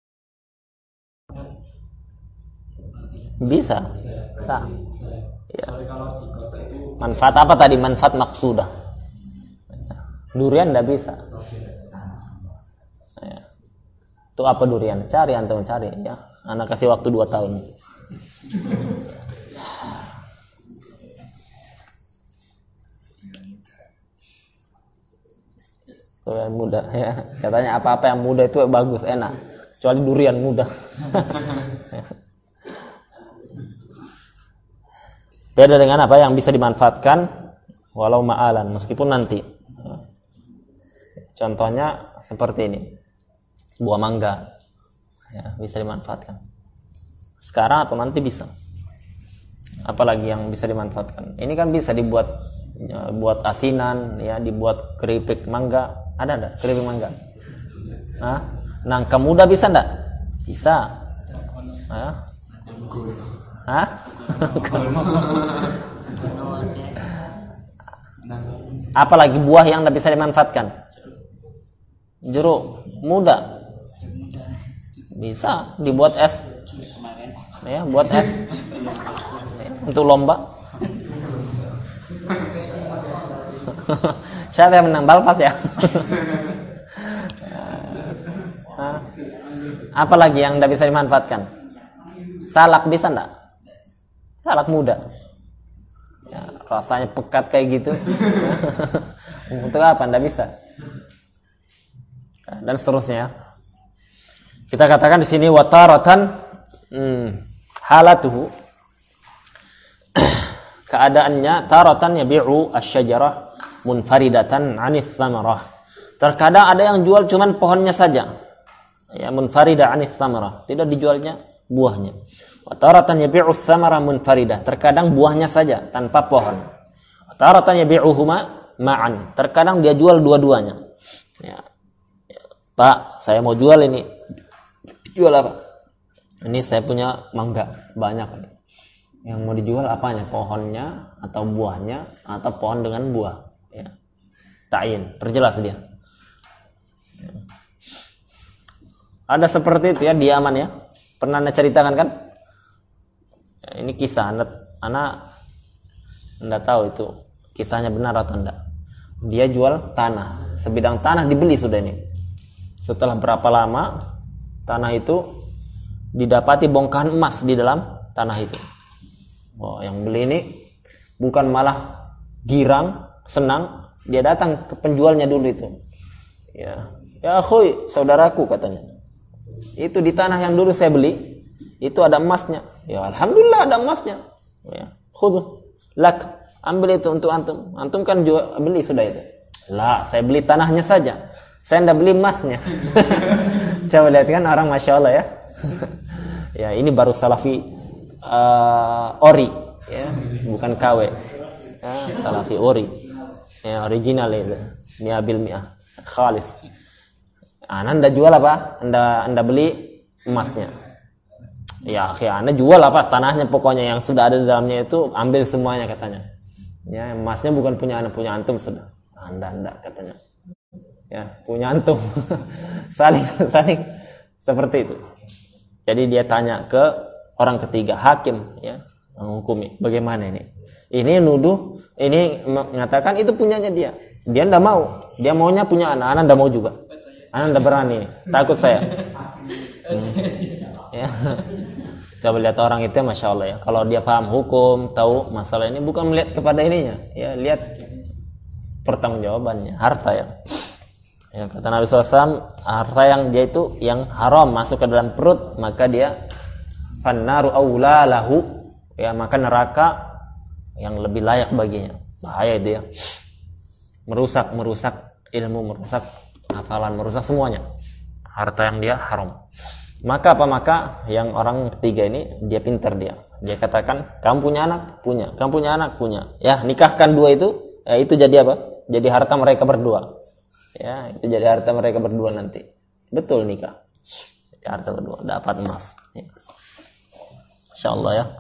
bisa. Bisa. Ya. Soalnya kalau di kota itu Manfaat apa tadi? Manfaat maksudah. Durian enggak bisa. Ya. Itu apa durian? Cari antum cari ya. Anak kasih waktu dua tahun. Durian muda ya. Katanya apa-apa yang muda itu bagus, enak. Kecuali durian muda. Beda dengan apa yang bisa dimanfaatkan walau ma'alan, meskipun nanti. Contohnya seperti ini. Buah mangga. Ya, bisa dimanfaatkan. Sekarang atau nanti bisa. Apalagi yang bisa dimanfaatkan. Ini kan bisa dibuat ya, buat asinan, ya, dibuat keripik mangga. Ada enggak keripik mangga? Hah? Nangka muda bisa enggak? Bisa. Hah? Hah? Apalagi buah yang tidak bisa dimanfaatkan? Jeruk muda bisa dibuat es, ya, buat es ya, untuk lomba. Siapa yang menang balpas ya? Apalagi yang tidak bisa dimanfaatkan? Salak bisa enggak? Salak muda. Ya, rasanya pekat kayak gitu. Untuk apa? Enggak bisa. Dan seterusnya. Kita katakan di sini wataratan hmm, halatuhu. Keadaannya taratan yabi'u asy-syajarah munfaridatan 'anits tsamarah. Terkadang ada yang jual cuman pohonnya saja. Ya, munfarida 'anits tsamarah, tidak dijualnya buahnya. Wa taratan yabi'u ats-tsamarah munfaridah, terkadang buahnya saja tanpa pohon. Wa taratan yabi'uhuma ma'an, terkadang dia jual dua-duanya. Ya. Pak, saya mau jual ini. Jual apa? Ini saya punya mangga banyak. Yang mau dijual apanya? Pohonnya atau buahnya atau pohon dengan buah? Ya. Ta'yin, perjelas dia. Ya. Ada seperti itu ya di Yaman ya. Pernah Anda ceritakan kan? Ya, ini kisah Anda, Anda Anda tahu itu kisahnya benar atau enggak. Dia jual tanah, sebidang tanah dibeli sudah ini. Setelah berapa lama tanah itu didapati bongkahan emas di dalam tanah itu. Oh, yang beli ini bukan malah girang, senang, dia datang ke penjualnya dulu itu. Ya, ya akhui, saudaraku katanya. Itu di tanah yang dulu saya beli, itu ada emasnya. Ya alhamdulillah ada emasnya. Ya, khudh lak, ambil itu untuk antum. Antum kan jual, beli sudah itu. Lah, saya beli tanahnya saja. Saya tidak beli emasnya. Coba lihat kan orang Masya Allah ya. Ya ini baru salafi uh, ori, ya, bukan K W. Ya, salafi ori, ya, original itu. Mia bil mia, khalis. Anda jual apa? Anda Anda beli emasnya. Ya, ya Anda jual apa? Tanahnya pokoknya yang sudah ada di dalamnya itu ambil semuanya katanya. Ya, emasnya bukan punya Anda, punya antum sudah. Anda Anda katanya. Ya, punya antum. saling saling seperti itu. Jadi dia tanya ke orang ketiga, hakim ya, menghukumi. Bagaimana ini? Ini nuduh, ini mengatakan itu punyanya dia. Dia enggak mau. Dia maunya punya anak, anak enggak mau juga. Anak enggak berani. Takut saya. Hmm. Ya. Coba lihat orang itu, Masya Allah ya. Kalau dia paham hukum, tahu masalah ini, bukan melihat kepada ininya. Ya, lihat pertanggungjawabannya, harta ya. Ya, kata Nabi shallallahu alaihi wasallam, harta yang dia itu yang haram masuk ke dalam perut, maka dia fannaru aula lahu, ya, maka neraka yang lebih layak baginya. Bahaya itu ya. Merusak, merusak ilmu, merusak hafalan, merusak semuanya. Harta yang dia haram. Maka apa? Maka yang orang ketiga ini dia pintar dia. Dia katakan, kamu punya anak? Punya. Kamu punya anak? Punya. Ya, nikahkan dua itu, ya, itu jadi apa? Jadi harta mereka berdua. Ya, itu jadi harta mereka berdua nanti. Betul nikah. Jadi harta berdua, dapat emas. Ya. Insyaallah ya.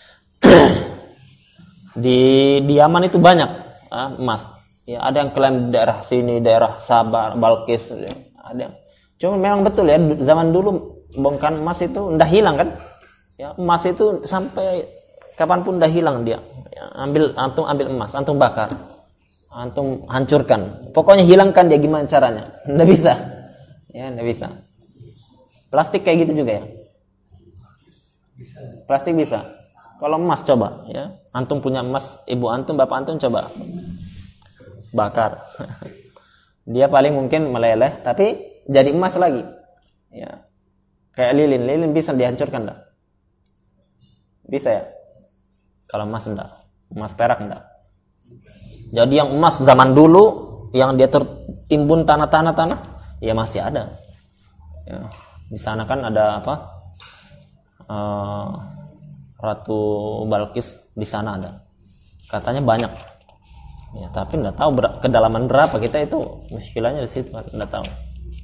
di di Yaman itu banyak ah, emas. Ya, ada yang klaim daerah sini, daerah Sabah, Balkis, ya. Ada yang. Cuma memang betul ya, zaman dulu bongkahan emas itu ndak hilang kan? Ya, emas itu sampai kapanpun ndak hilang dia. Ya, ambil antum ambil emas, antum bakar. Antum hancurkan. Pokoknya hilangkan dia, gimana caranya? Nggak bisa. Ya, nggak bisa. Plastik kayak gitu juga ya? Bisa. Plastik bisa. Kalau emas coba, ya. Antum punya emas, ibu antum, bapak antum coba bakar. Dia paling mungkin meleleh, tapi jadi emas lagi. Ya. Kayak lilin, lilin bisa dihancurkan enggak? Bisa ya? Kalau emas enggak. Emas perak enggak. Jadi yang emas zaman dulu yang dia tertimbun tanah-tanah-tanah, ya masih ada. Ya, di sana kan ada apa? Uh, Ratu Balkis di sana ada. Katanya banyak. Ya, tapi enggak tahu ber- kedalaman berapa, kita itu muskilahnya di situ kan enggak tahu.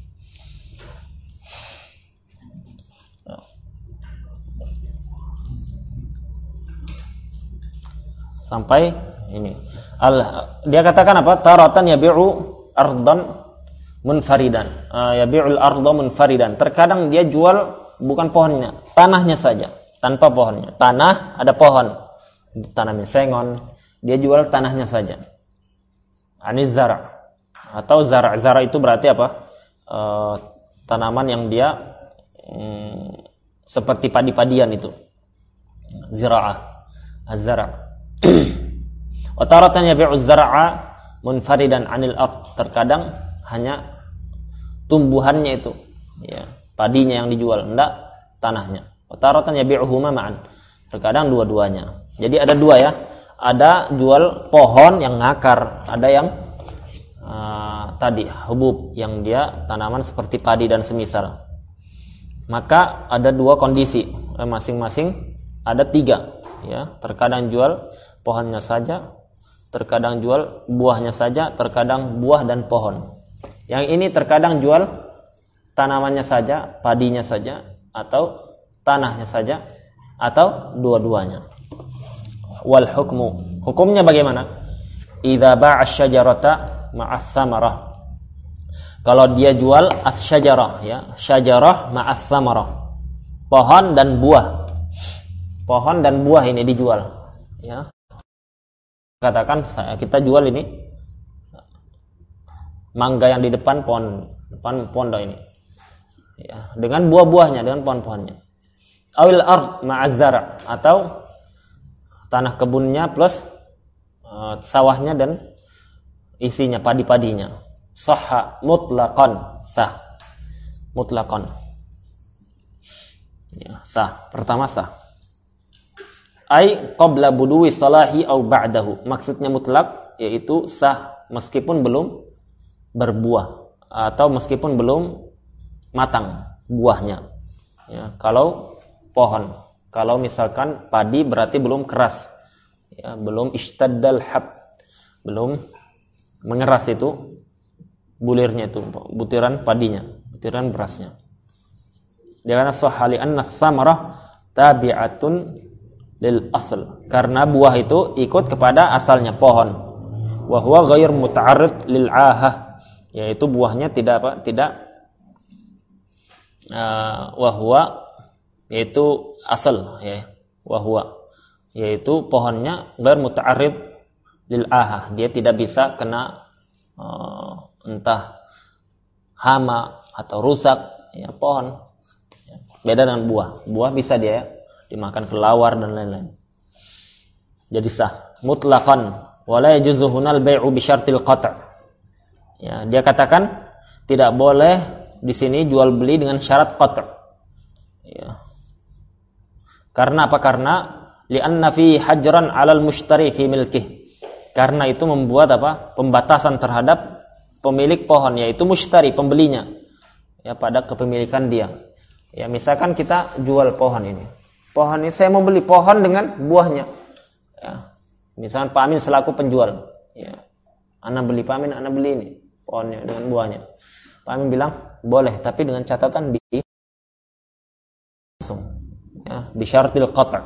Ya. Sampai ini Al, dia katakan apa? Taratan yabi'u ardan munfaridan. Uh, yabi'ul arda munfaridan. Terkadang dia jual bukan pohonnya, tanahnya saja, tanpa pohonnya. Tanah ada pohon, ditanami sengon, dia jual tanahnya saja. Aniz zara' atau zara'. Zara' itu berarti apa? Uh, tanaman yang dia um, seperti padi-padian itu. Zira'ah. Az-zara'. Wataratan yabi'uz zar'a munfaridan 'anil ard. Terkadang hanya tumbuhannya itu, ya, padinya yang dijual, enggak tanahnya. Wataratan yabi'uhuma ma'an. Terkadang dua-duanya. Jadi ada dua ya. Ada jual pohon yang ngakar, ada yang uh, tadi hubub yang dia tanaman seperti padi dan semisal. Maka ada dua kondisi, eh, masing-masing ada tiga, ya. Terkadang jual pohonnya saja, terkadang jual buahnya saja, terkadang buah dan pohon. Yang ini terkadang jual tanamannya saja, padinya saja, atau tanahnya saja, atau dua-duanya. Wal hukmu, hukumnya bagaimana? Idza ba'a asy-syajarata ma'ats tsamarah. Kalau dia jual asy-syajarah ya, syajarah ma'ats tsamarah. Pohon dan buah. Pohon dan buah ini dijual ya. Katakan kita jual ini mangga yang di depan pohon, depan pondok ini. Ya, dengan buah-buahnya, dengan pohon-pohonnya. Awil ard ma'az zar' atau tanah kebunnya plus uh, sawahnya dan isinya, padi-padinya. Sahha mutlaqan, sah. Mutlaqan. Ya, sah. Pertama sah. Ai qabla buduwi salahi au ba'dahu. Maksudnya mutlak yaitu sah meskipun belum berbuah atau meskipun belum matang buahnya. Ya, kalau pohon, kalau misalkan padi berarti belum keras. Ya, belum ishtaddal hab. Belum mengeras itu bulirnya itu, butiran padinya, butiran berasnya. Dia kata sahali anna tsamarah tabi'atun lil asl, karena buah itu ikut kepada asalnya pohon. Wa huwa ghair muta'arrid lil ahah, yaitu buahnya tidak apa? Tidak uh, wa huwa yaitu asal ya. Wa huwa yaitu pohonnya ghair muta'arrid lil ahah, dia tidak bisa kena uh, entah hama atau rusak ya pohon. Beda dengan buah. Buah bisa dia dimakan kelawar dan lain-lain. Jadi sah mutlaqan wala yajuzu hunal bai'u bi syartil qat'. Ya, dia katakan tidak boleh di sini jual beli dengan syarat qat'. Ya. Karena apa? Karena li'anna fi hajran 'alal mushtari fi milkih. Karena itu membuat apa? Pembatasan terhadap pemilik pohon, yaitu mushtari, pembelinya. Ya, pada kepemilikan dia. Ya, misalkan kita jual pohon ini. Pohon ini saya mau beli pohon dengan buahnya. Ya. Misalkan Pak Amin selaku penjual. Ya. Ana beli Pak Amin, ana beli ini pohonnya dengan buahnya. Pak Amin bilang boleh, tapi dengan catatan di langsung. Ya, bi syartil qat'.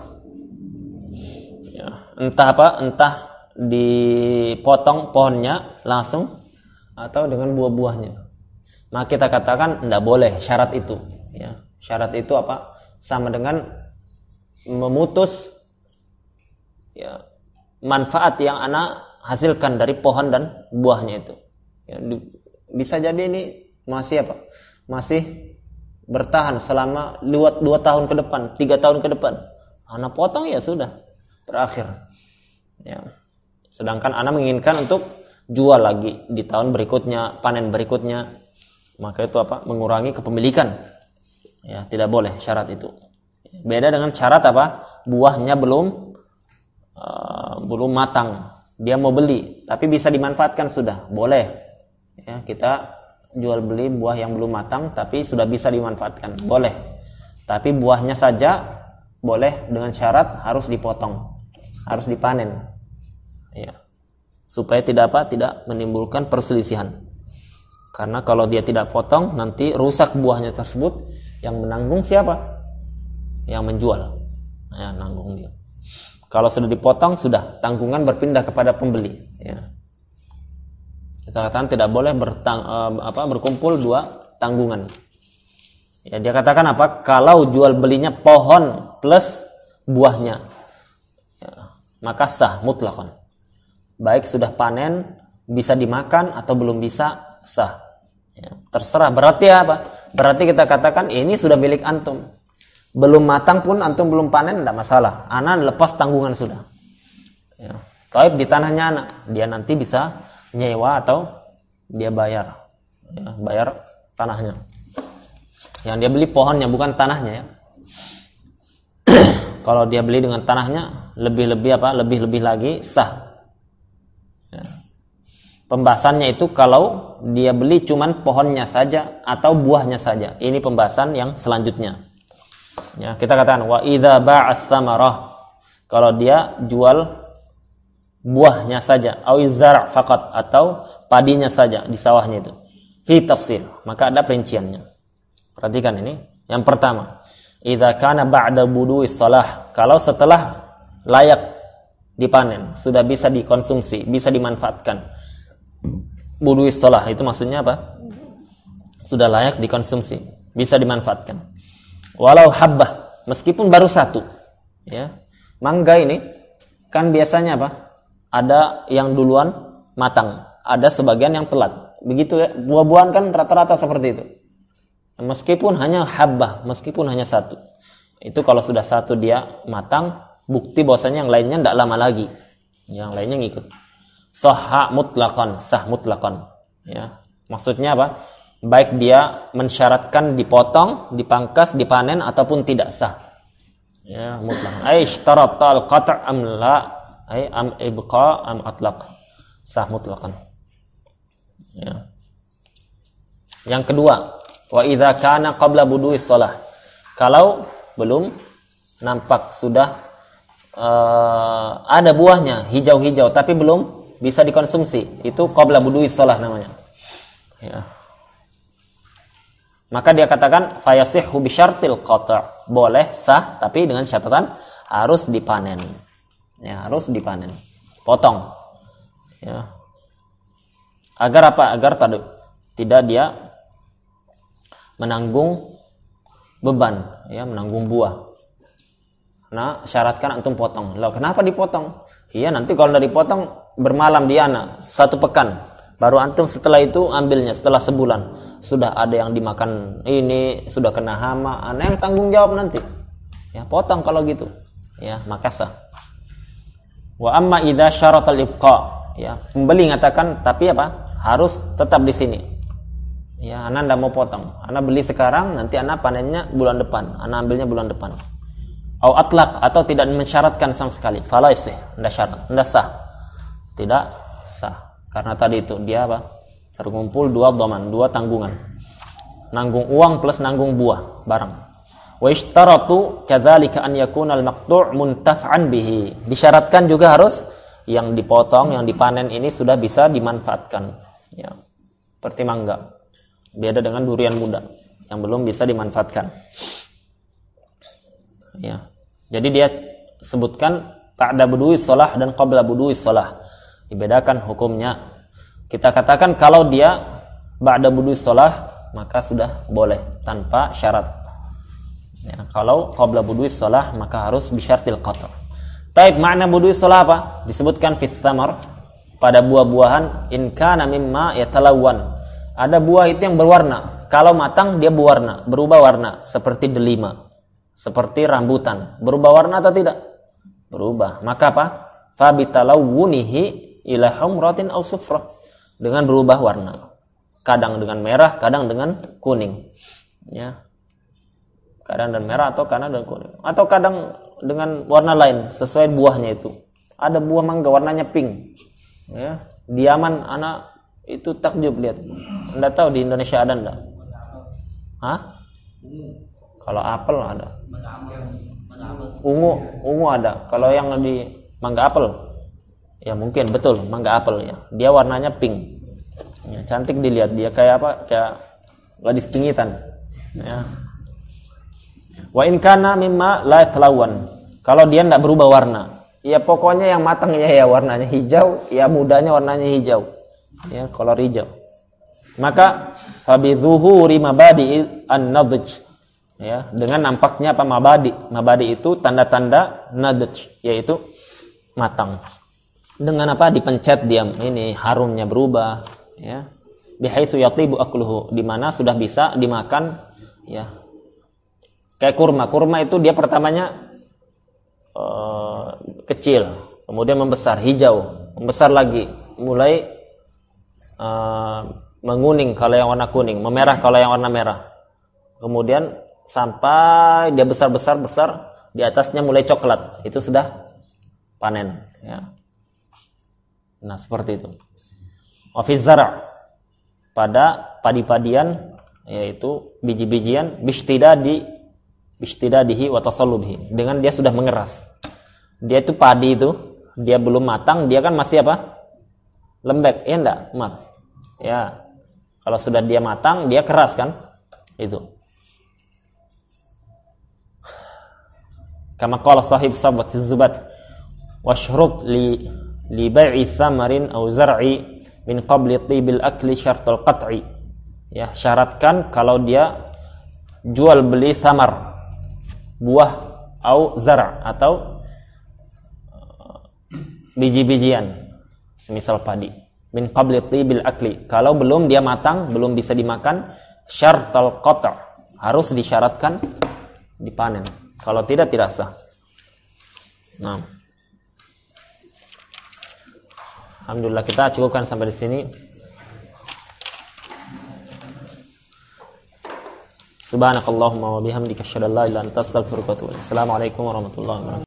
Ya. Entah apa, entah dipotong pohonnya langsung atau dengan buah-buahnya. Maka kita katakan tidak boleh syarat itu. Ya. Syarat itu apa? Sama dengan memutus ya, manfaat yang anak hasilkan dari pohon dan buahnya itu. Ya, di, bisa jadi ini masih apa? Masih bertahan selama dua tahun ke depan, tiga tahun ke depan. Anak potong ya sudah berakhir. Ya. Sedangkan anak menginginkan untuk jual lagi di tahun berikutnya, panen berikutnya. Maka itu apa? Mengurangi kepemilikan. Ya, tidak boleh syarat itu. Beda dengan syarat apa? Buahnya belum uh, belum matang. Dia mau beli, tapi bisa dimanfaatkan sudah. Boleh. Ya, kita jual beli buah yang belum matang tapi sudah bisa dimanfaatkan. Boleh. Tapi buahnya saja boleh dengan syarat harus dipotong, harus dipanen. Ya. Supaya tidak apa? Tidak menimbulkan perselisihan. Karena kalau dia tidak potong, nanti rusak buahnya tersebut, yang menanggung siapa? Yang menjual. Ya, nanggung dia. Kalau sudah dipotong, sudah tanggungan berpindah kepada pembeli. Ya. Kita katakan tidak boleh bertang, eh, apa, berkumpul dua tanggungan. Ya, dia katakan apa? Kalau jual belinya pohon plus buahnya, ya, maka sah mutlaqan. Baik sudah panen, bisa dimakan atau belum bisa, sah. Ya, terserah. Berarti apa? Berarti kita katakan ini sudah milik antum. Belum matang pun antum belum panen, tidak masalah. Anak lepas tanggungan sudah. Ya. Taib di tanahnya anak, dia nanti bisa nyewa atau dia bayar. Ya, bayar tanahnya. Yang dia beli pohonnya bukan tanahnya ya. Kalau dia beli dengan tanahnya lebih-lebih apa? Lebih-lebih lagi sah. Ya. Pembahasannya itu kalau dia beli cuman pohonnya saja atau buahnya saja. Ini pembahasan yang selanjutnya. Ya, kita katakan wa idza ba'a tsamarah. Kalau dia jual buahnya saja, au zar' faqat atau padinya saja di sawahnya itu. Fi tafsir, maka ada perinciannya. Perhatikan ini. Yang pertama, idza kana ba'da budu'is shalah, kalau setelah layak dipanen, sudah bisa dikonsumsi, bisa dimanfaatkan. Buduis shalah itu maksudnya apa? Sudah layak dikonsumsi, bisa dimanfaatkan. Walau habbah, meskipun baru satu. Ya. Mangga ini kan biasanya apa? Ada yang duluan matang, ada sebagian yang telat. Begitu ya, buah-buahan kan rata-rata seperti itu. Meskipun hanya habbah, meskipun hanya satu. Itu kalau sudah satu dia matang, bukti bahwasanya yang lainnya tidak lama lagi. Yang lainnya ngikut. Sahha mutlaqan, sah mutlaqan. Ya. Maksudnya apa? Baik dia mensyaratkan dipotong, dipangkas, dipanen ataupun tidak sah. Ya, mutlaq. Ai ishtarata al-qat' am la? Ai am ibqa am atlaq. Sah mutlaqan. Ya. Yang kedua, wa idza kana qabla budu'is shalah. Kalau belum nampak sudah uh, ada buahnya hijau-hijau tapi belum bisa dikonsumsi, itu qabla budu'is shalah namanya. Ya. Maka dia katakan fayasihhu bi syartil qata', boleh sah tapi dengan catatan harus dipanen. Ya, harus dipanen. Potong. Ya. Agar apa? Agar tadi tidak dia menanggung beban, ya, menanggung buah. Nah, syaratkan antum potong. Loh, kenapa dipotong? Iya, nanti kalau udah dipotong bermalam di ana satu pekan. Baru antum setelah itu ambilnya setelah sebulan. Sudah ada yang dimakan ini, sudah kena hama, ana yang tanggung jawab nanti. Ya, potong kalau gitu. Ya, maka sah. Wa amma idza syaratal ibqa, ya, pembeli mengatakan tapi apa? Harus tetap di sini. Ya, ana enggak mau potong. Ana beli sekarang, nanti ana panennya bulan depan. Ana ambilnya bulan depan. Au atlaq, atau tidak mensyaratkan sama sekali. Fala isih, enggak syarat, enggak sah. Tidak sah. Karena tadi itu dia apa? Terkumpul dua dhaman, dua tanggungan. Nanggung uang plus nanggung buah, barang. Wa ishtaratu kadzalika an yakuna al-maqtu' muntaf'an bihi. Disyaratkan juga harus yang dipotong, yang dipanen ini sudah bisa dimanfaatkan. Ya. Seperti mangga. Beda dengan durian muda yang belum bisa dimanfaatkan. Ya. Jadi dia sebutkan ba'da budu'is shalah dan qabla budu'is shalah. Dibedakan hukumnya. Kita katakan kalau dia ba'da budu'is shalah maka sudah boleh tanpa syarat. Ya, kalau qabla budu'is shalah maka harus bisyartil qata'. Taib makna budu'is shalah apa? Disebutkan fit thamar pada buah-buahan in kana mimma yatalawwan. Ada buah itu yang berwarna. Kalau matang dia berwarna, berubah warna seperti delima, seperti rambutan. Berubah warna atau tidak? Berubah. Maka apa? Fa bitalawwunihi ila humratin aw sufrah, dengan berubah warna. Kadang dengan merah, kadang dengan kuning. Ya. Kadang dengan merah atau kadang dengan kuning. Atau kadang dengan warna lain sesuai buahnya itu. Ada buah mangga warnanya pink. Ya. Di Yaman anak itu takjub lihat. Anda tahu di Indonesia ada enggak? Hah? Kalau apel ada. Ungu, ungu ada. Kalau yang di mangga apel, ya mungkin betul mangga apel ya. Dia warnanya pink. Ya, cantik dilihat, dia kayak apa? Kayak gadis pingitan. Ya. Wa in kana mimma la yatalawwan. Kalau dia enggak berubah warna, ya pokoknya yang matangnya ya warnanya hijau, ya mudanya warnanya hijau. Ya, kolor hijau. Maka fabi zuhuri mabadi an-nadj. Ya, dengan nampaknya apa mabadi? Mabadi itu tanda-tanda nadj, yaitu matang. Dengan apa? Dipencet dia ini harumnya berubah, ya. Bihaitsu yatibu akluhu, di mana sudah bisa dimakan, ya. Kayak kurma. Kurma itu dia pertamanya uh, kecil, kemudian membesar, hijau, membesar lagi, mulai uh, menguning kalau yang warna kuning, memerah kalau yang warna merah. Kemudian sampai dia besar-besar besar, di atasnya mulai coklat, itu sudah panen, ya. Nah, seperti itu. Wa fi zar' pada padi-padian, yaitu biji-bijian bishtidadi bishtidadihi wa tasallubihi, dengan dia sudah mengeras. Dia itu padi itu, dia belum matang, dia kan masih apa? Lembek, ya enggak? Maaf. Ya. Kalau sudah dia matang, dia keras kan? Itu. Kama qala sahib sabwat az-zubat, washrut li li bai'i thamarin aw zar'i min qabli tibil akli syartul qat'i. Ya, syaratkan kalau dia jual beli thamar, buah au zar' atau biji-bijian, semisal padi. Min qabli tibil akli, kalau belum dia matang, belum bisa dimakan, syartul qat', harus disyaratkan dipanen. Kalau tidak, tidak sah. Nah, alhamdulillah kita cukupkan sampai di sini. Subhanakallahumma wa bihamdika asyhadu an la ilaha illa anta astaghfiruka wa atubu ilaik. Assalamualaikum warahmatullahi wabarakatuh.